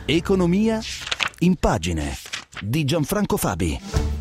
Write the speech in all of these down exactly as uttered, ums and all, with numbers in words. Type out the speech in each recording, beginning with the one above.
Economia in pagine di Gianfranco Fabi.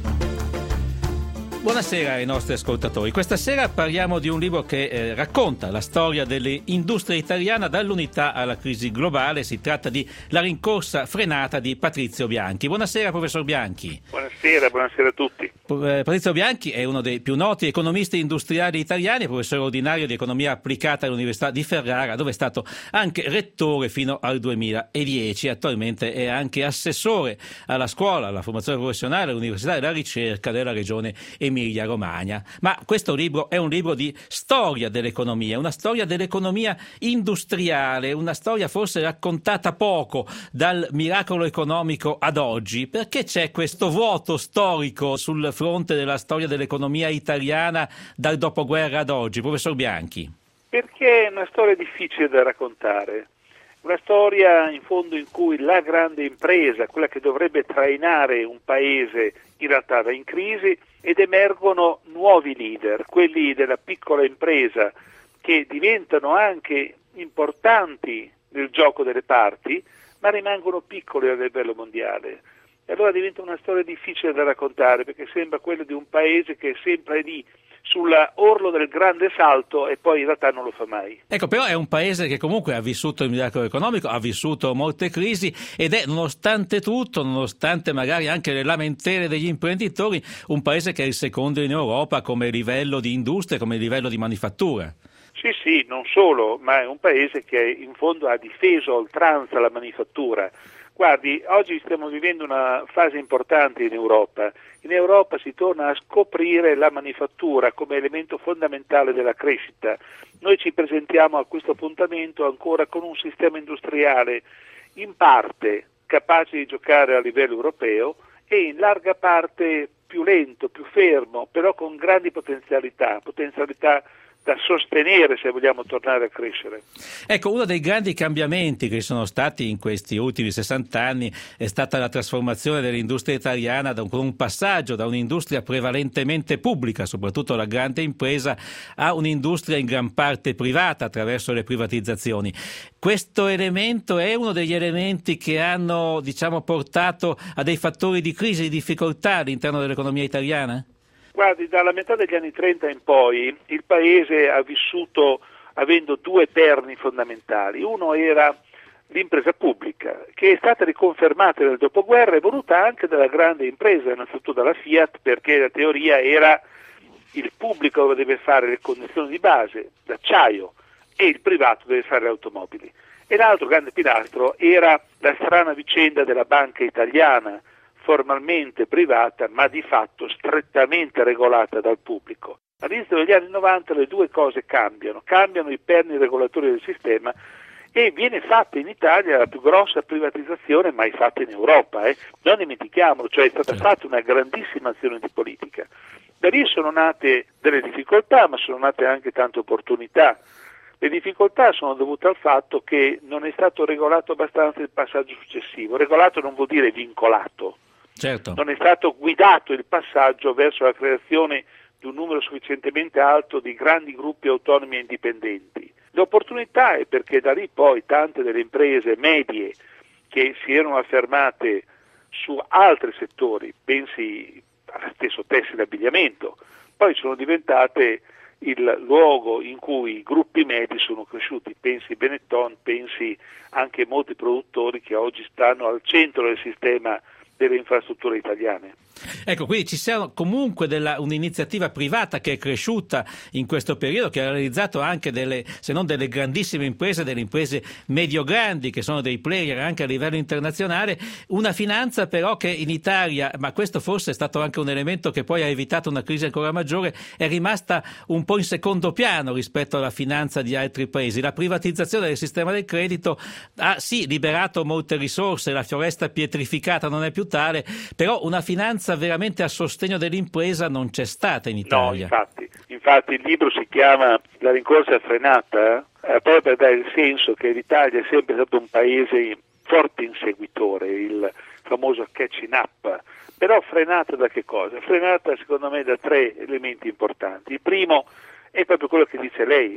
Buonasera ai nostri ascoltatori. Questa sera parliamo di un libro che eh, racconta la storia dell'industria italiana dall'unità alla crisi globale. Si tratta di La rincorsa frenata di Patrizio Bianchi. Buonasera, professor Bianchi. Buonasera, buonasera a tutti. Patrizio Bianchi è uno dei più noti economisti industriali italiani, professore ordinario di economia applicata all'Università di Ferrara, dove è stato anche rettore fino al duemiladieci. Attualmente è anche assessore alla scuola, alla formazione professionale, all'università e alla ricerca della regione Emilia Romagna. Ma questo libro è un libro di storia dell'economia, una storia dell'economia industriale, una storia forse raccontata poco dal miracolo economico ad oggi. Perché c'è questo vuoto storico sul fronte della storia dell'economia italiana dal dopoguerra ad oggi, professor Bianchi? Perché è una storia difficile da raccontare, una storia in fondo in cui la grande impresa, quella che dovrebbe trainare un paese, in realtà va in crisi ed emergono nuovi leader, quelli della piccola impresa che diventano anche importanti nel gioco delle parti, ma rimangono piccoli a livello mondiale. E allora diventa una storia difficile da raccontare, perché sembra quella di un paese che è sempre lì sull'orlo del grande salto e poi in realtà non lo fa mai. Ecco, però è un paese che comunque ha vissuto il miracolo economico, ha vissuto molte crisi ed è, nonostante tutto, nonostante magari anche le lamentele degli imprenditori, un paese che è il secondo in Europa come livello di industria, come livello di manifattura. Sì, sì, non solo, ma è un paese che in fondo ha difeso a oltranza la manifattura. Guardi, oggi stiamo vivendo una fase importante in Europa. In Europa si torna a scoprire la manifattura come elemento fondamentale della crescita. Noi ci presentiamo a questo appuntamento ancora con un sistema industriale in parte capace di giocare a livello europeo e in larga parte più lento, più fermo, però con grandi potenzialità, potenzialità da sostenere se vogliamo tornare a crescere. Ecco, uno dei grandi cambiamenti che sono stati in questi ultimi sessanta anni è stata la trasformazione dell'industria italiana da un, con un passaggio da un'industria prevalentemente pubblica, soprattutto la grande impresa, a un'industria in gran parte privata attraverso le privatizzazioni. Questo elemento è uno degli elementi che hanno, diciamo, portato a dei fattori di crisi, di difficoltà all'interno dell'economia italiana? Guardi, dalla metà degli anni trenta in poi il Paese ha vissuto avendo due perni fondamentali. Uno era l'impresa pubblica, che è stata riconfermata nel dopoguerra e voluta anche dalla grande impresa, innanzitutto dalla Fiat, perché la teoria era il pubblico deve fare le condizioni di base, l'acciaio, e il privato deve fare le automobili. E l'altro grande pilastro era la strana vicenda della banca italiana, formalmente privata ma di fatto strettamente regolata dal pubblico. All'inizio degli anni novanta le due cose cambiano, cambiano i perni regolatori del sistema e viene fatta in Italia la più grossa privatizzazione mai fatta in Europa, eh. non dimentichiamolo, cioè è stata fatta una grandissima azione di politica. Da lì sono nate delle difficoltà, ma sono nate anche tante opportunità. Le difficoltà sono dovute al fatto che non è stato regolato abbastanza il passaggio successivo. Regolato non vuol dire vincolato. Certo. Non è stato guidato il passaggio verso la creazione di un numero sufficientemente alto di grandi gruppi autonomi e indipendenti. L'opportunità è perché da lì poi tante delle imprese medie che si erano affermate su altri settori, pensi allo stesso tessile e abbigliamento, poi sono diventate il luogo in cui i gruppi medi sono cresciuti, pensi Benetton, pensi anche molti produttori che oggi stanno al centro del sistema delle infrastrutture italiane. Ecco, quindi ci sia comunque della, un'iniziativa privata che è cresciuta in questo periodo, che ha realizzato anche delle, se non delle grandissime imprese, delle imprese medio-grandi che sono dei player anche a livello internazionale, una finanza però che in Italia, ma questo forse è stato anche un elemento che poi ha evitato una crisi ancora maggiore, è rimasta un po' in secondo piano rispetto alla finanza di altri paesi. La privatizzazione del sistema del credito ha sì liberato molte risorse, la foresta pietrificata non è più tale, però una finanza veramente a sostegno dell'impresa non c'è stata in Italia. No, infatti, infatti il libro si chiama La rincorsa frenata, eh, proprio per dare il senso che l'Italia è sempre stato un paese forte inseguitore, il famoso catching up, però frenata da che cosa? Frenata secondo me da tre elementi importanti. Il primo è proprio quello che dice lei,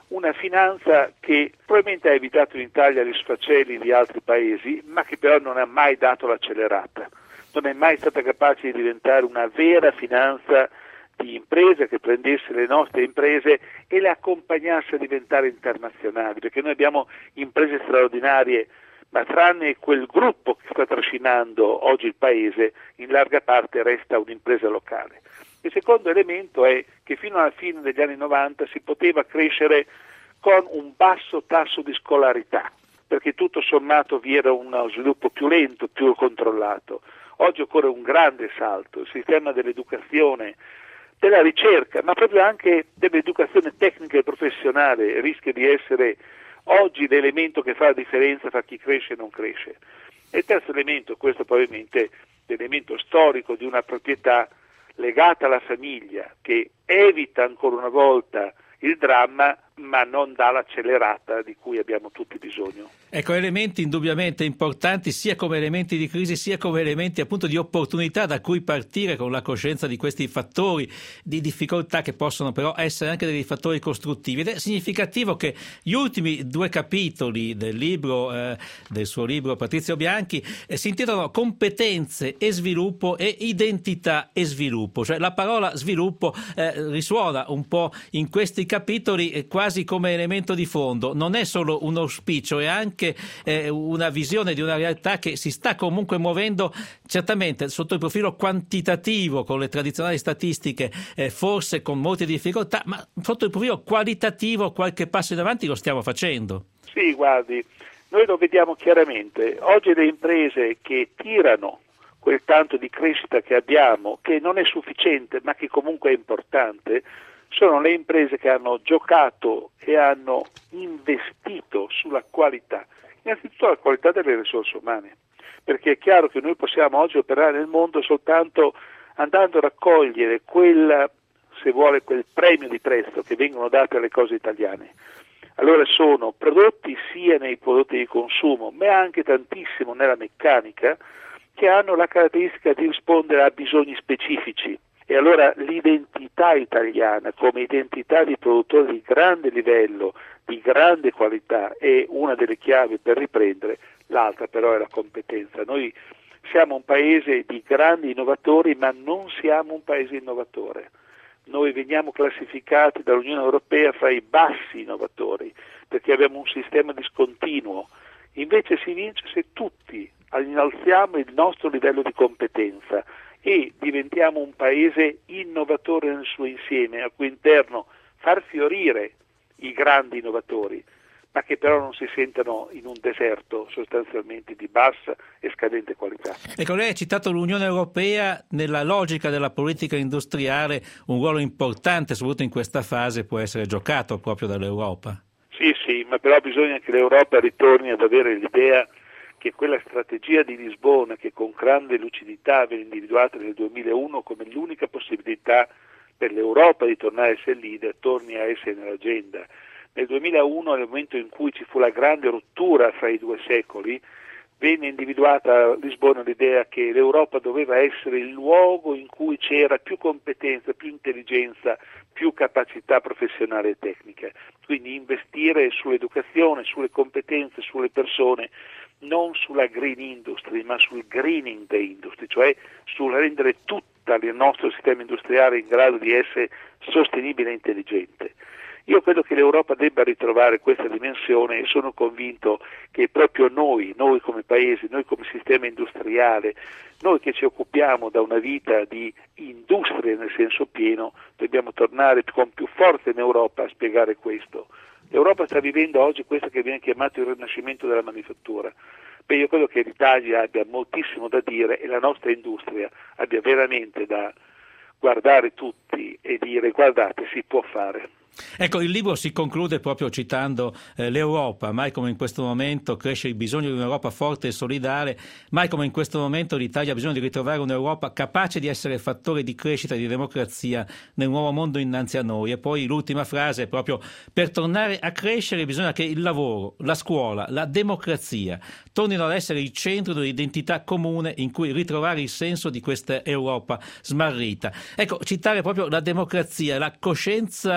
una finanza che probabilmente ha evitato in Italia gli sfaceli di altri paesi, ma che però non ha mai dato l'accelerata, non è mai stata capace di diventare una vera finanza di impresa che prendesse le nostre imprese e le accompagnasse a diventare internazionali, perché noi abbiamo imprese straordinarie, ma tranne quel gruppo che sta trascinando oggi il paese, in larga parte resta un'impresa locale. Il secondo elemento è che fino alla fine degli anni novanta si poteva crescere con un basso tasso di scolarità, perché tutto sommato vi era uno sviluppo più lento, più controllato. Oggi occorre un grande salto, il sistema dell'educazione, della ricerca, ma proprio anche dell'educazione tecnica e professionale rischia di essere oggi l'elemento che fa la differenza tra chi cresce e non cresce. E il terzo elemento, questo probabilmente l'elemento storico di una proprietà legata alla famiglia, che evita ancora una volta il dramma, ma non dà l'accelerata di cui abbiamo tutti bisogno. Ecco, elementi indubbiamente importanti sia come elementi di crisi sia come elementi appunto di opportunità da cui partire con la coscienza di questi fattori di difficoltà che possono però essere anche dei fattori costruttivi. Ed è significativo che gli ultimi due capitoli del libro, eh, del suo libro Patrizio Bianchi, eh, si intitolano Competenze e sviluppo e identità e sviluppo, cioè la parola sviluppo eh, risuona un po' in questi capitoli eh, quasi come elemento di fondo. Non è solo un auspicio, è anche eh, una visione di una realtà che si sta comunque muovendo certamente sotto il profilo quantitativo con le tradizionali statistiche, eh, forse con molte difficoltà, ma sotto il profilo qualitativo qualche passo in avanti lo stiamo facendo. Sì, guardi, noi lo vediamo chiaramente. Oggi le imprese che tirano quel tanto di crescita che abbiamo, che non è sufficiente ma che comunque è importante, sono le imprese che hanno giocato e hanno investito sulla qualità, innanzitutto la qualità delle risorse umane, perché è chiaro che noi possiamo oggi operare nel mondo soltanto andando a raccogliere quel, se vuole, quel premio di prezzo che vengono date alle cose italiane. Allora sono prodotti sia nei prodotti di consumo, ma anche tantissimo nella meccanica, che hanno la caratteristica di rispondere a bisogni specifici. E allora l'identità italiana come identità di produttore di grande livello, di grande qualità, è una delle chiavi per riprendere, l'altra però è la competenza. Noi siamo un paese di grandi innovatori, ma non siamo un paese innovatore. Noi veniamo classificati dall'Unione Europea fra i bassi innovatori, perché abbiamo un sistema discontinuo. Invece si vince se tutti innalziamo il nostro livello di competenza e diventiamo un paese innovatore nel suo insieme, a cui interno far fiorire i grandi innovatori, ma che però non si sentano in un deserto sostanzialmente di bassa e scadente qualità. Ecco, lei ha citato l'Unione Europea. Nella logica della politica industriale un ruolo importante, soprattutto in questa fase, può essere giocato proprio dall'Europa. Sì, sì, ma però bisogna che l'Europa ritorni ad avere l'idea che quella strategia di Lisbona, che con grande lucidità venne individuata nel duemilauno come l'unica possibilità per l'Europa di tornare a essere leader, torni a essere nell'agenda. Nel duemilauno, nel momento in cui ci fu la grande rottura fra i due secoli, venne individuata a Lisbona l'idea che l'Europa doveva essere il luogo in cui c'era più competenza, più intelligenza, più capacità professionale e tecnica. Quindi investire sull'educazione, sulle competenze, sulle persone, non sulla green industry, ma sul greening the industry, cioè sul rendere tutto il nostro sistema industriale in grado di essere sostenibile e intelligente. Io credo che l'Europa debba ritrovare questa dimensione e sono convinto che proprio noi, noi come paese, noi come sistema industriale, noi che ci occupiamo da una vita di industria nel senso pieno, dobbiamo tornare con più forza in Europa a spiegare questo. L'Europa sta vivendo oggi questo che viene chiamato il rinascimento della manifattura. Beh, io credo che l'Italia abbia moltissimo da dire e la nostra industria abbia veramente da guardare tutti e dire guardate, si può fare. Ecco, il libro si conclude proprio citando eh, l'Europa. Mai come in questo momento cresce il bisogno di un'Europa forte e solidale, mai come in questo momento l'Italia ha bisogno di ritrovare un'Europa capace di essere fattore di crescita e di democrazia nel nuovo mondo innanzi a noi. E poi l'ultima frase è proprio: per tornare a crescere bisogna che il lavoro, la scuola, la democrazia tornino ad essere il centro di un'identità comune in cui ritrovare il senso di questa Europa smarrita. Ecco, citare proprio la democrazia, la coscienza collettiva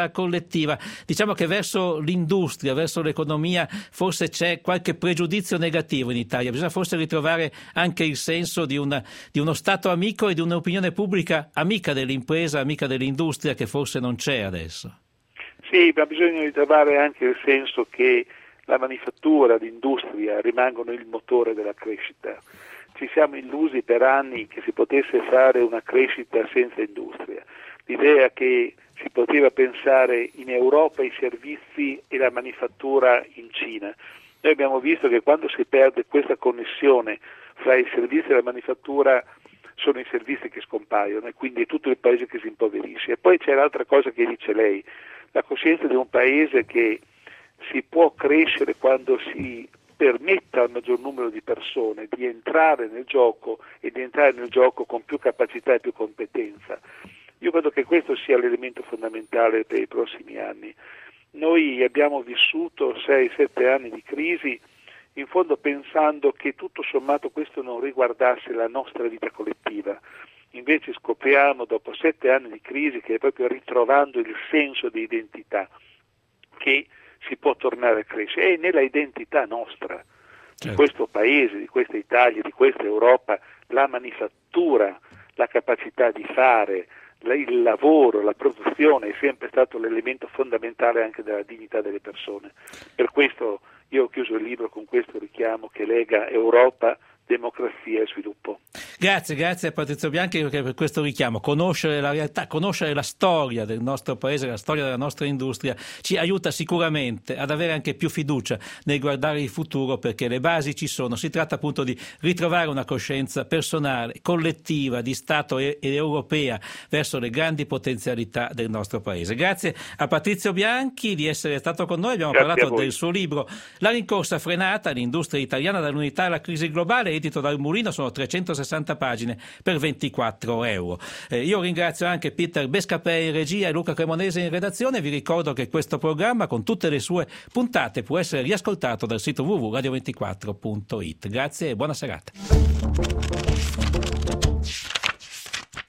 prospettiva, diciamo che verso l'industria, verso l'economia, forse c'è qualche pregiudizio negativo in Italia. Bisogna forse ritrovare anche il senso di, una, di uno Stato amico e di un'opinione pubblica amica dell'impresa, amica dell'industria, che forse non c'è adesso. Sì, ma bisogna ritrovare anche il senso che la manifattura, l'industria rimangono il motore della crescita. Ci siamo illusi per anni che si potesse fare una crescita senza industria. L'idea che si poteva pensare in Europa i servizi e la manifattura in Cina. Noi abbiamo visto che quando si perde questa connessione fra i servizi e la manifattura sono i servizi che scompaiono e quindi è tutto il paese che si impoverisce. E poi c'è l'altra cosa che dice lei, la coscienza di un paese che si può crescere quando si permetta al maggior numero di persone di entrare nel gioco e di entrare nel gioco con più capacità e più competenza. Io credo che questo sia l'elemento fondamentale per i prossimi anni. Noi abbiamo vissuto sei sette anni di crisi, in fondo pensando che tutto sommato questo non riguardasse la nostra vita collettiva. Invece scopriamo dopo sette anni di crisi che è proprio ritrovando il senso di identità che si può tornare a crescere. È nella identità nostra, di questo paese, di questa Italia, di questa Europa, la manifattura, la capacità di fare, il lavoro, la produzione è sempre stato l'elemento fondamentale anche della dignità delle persone. Per questo io ho chiuso il libro con questo richiamo che lega Europa, democrazia e sviluppo. Grazie, grazie a Patrizio Bianchi per questo richiamo. Conoscere la realtà, conoscere la storia del nostro paese, la storia della nostra industria ci aiuta sicuramente ad avere anche più fiducia nel guardare il futuro, perché le basi ci sono. Si tratta appunto di ritrovare una coscienza personale, collettiva, di Stato e, e europea verso le grandi potenzialità del nostro paese. Grazie a Patrizio Bianchi di essere stato con noi. Abbiamo Grazie parlato del suo libro La rincorsa frenata, l'industria italiana dall'unità alla crisi globale, edito dal Mulino. Sono trecentosessanta pagine per ventiquattro euro. Eh, io ringrazio anche Peter Bescapè in regia e Luca Cremonese in redazione. Vi ricordo che questo programma con tutte le sue puntate può essere riascoltato dal sito w w w punto radio ventiquattro punto it. Grazie e buona serata.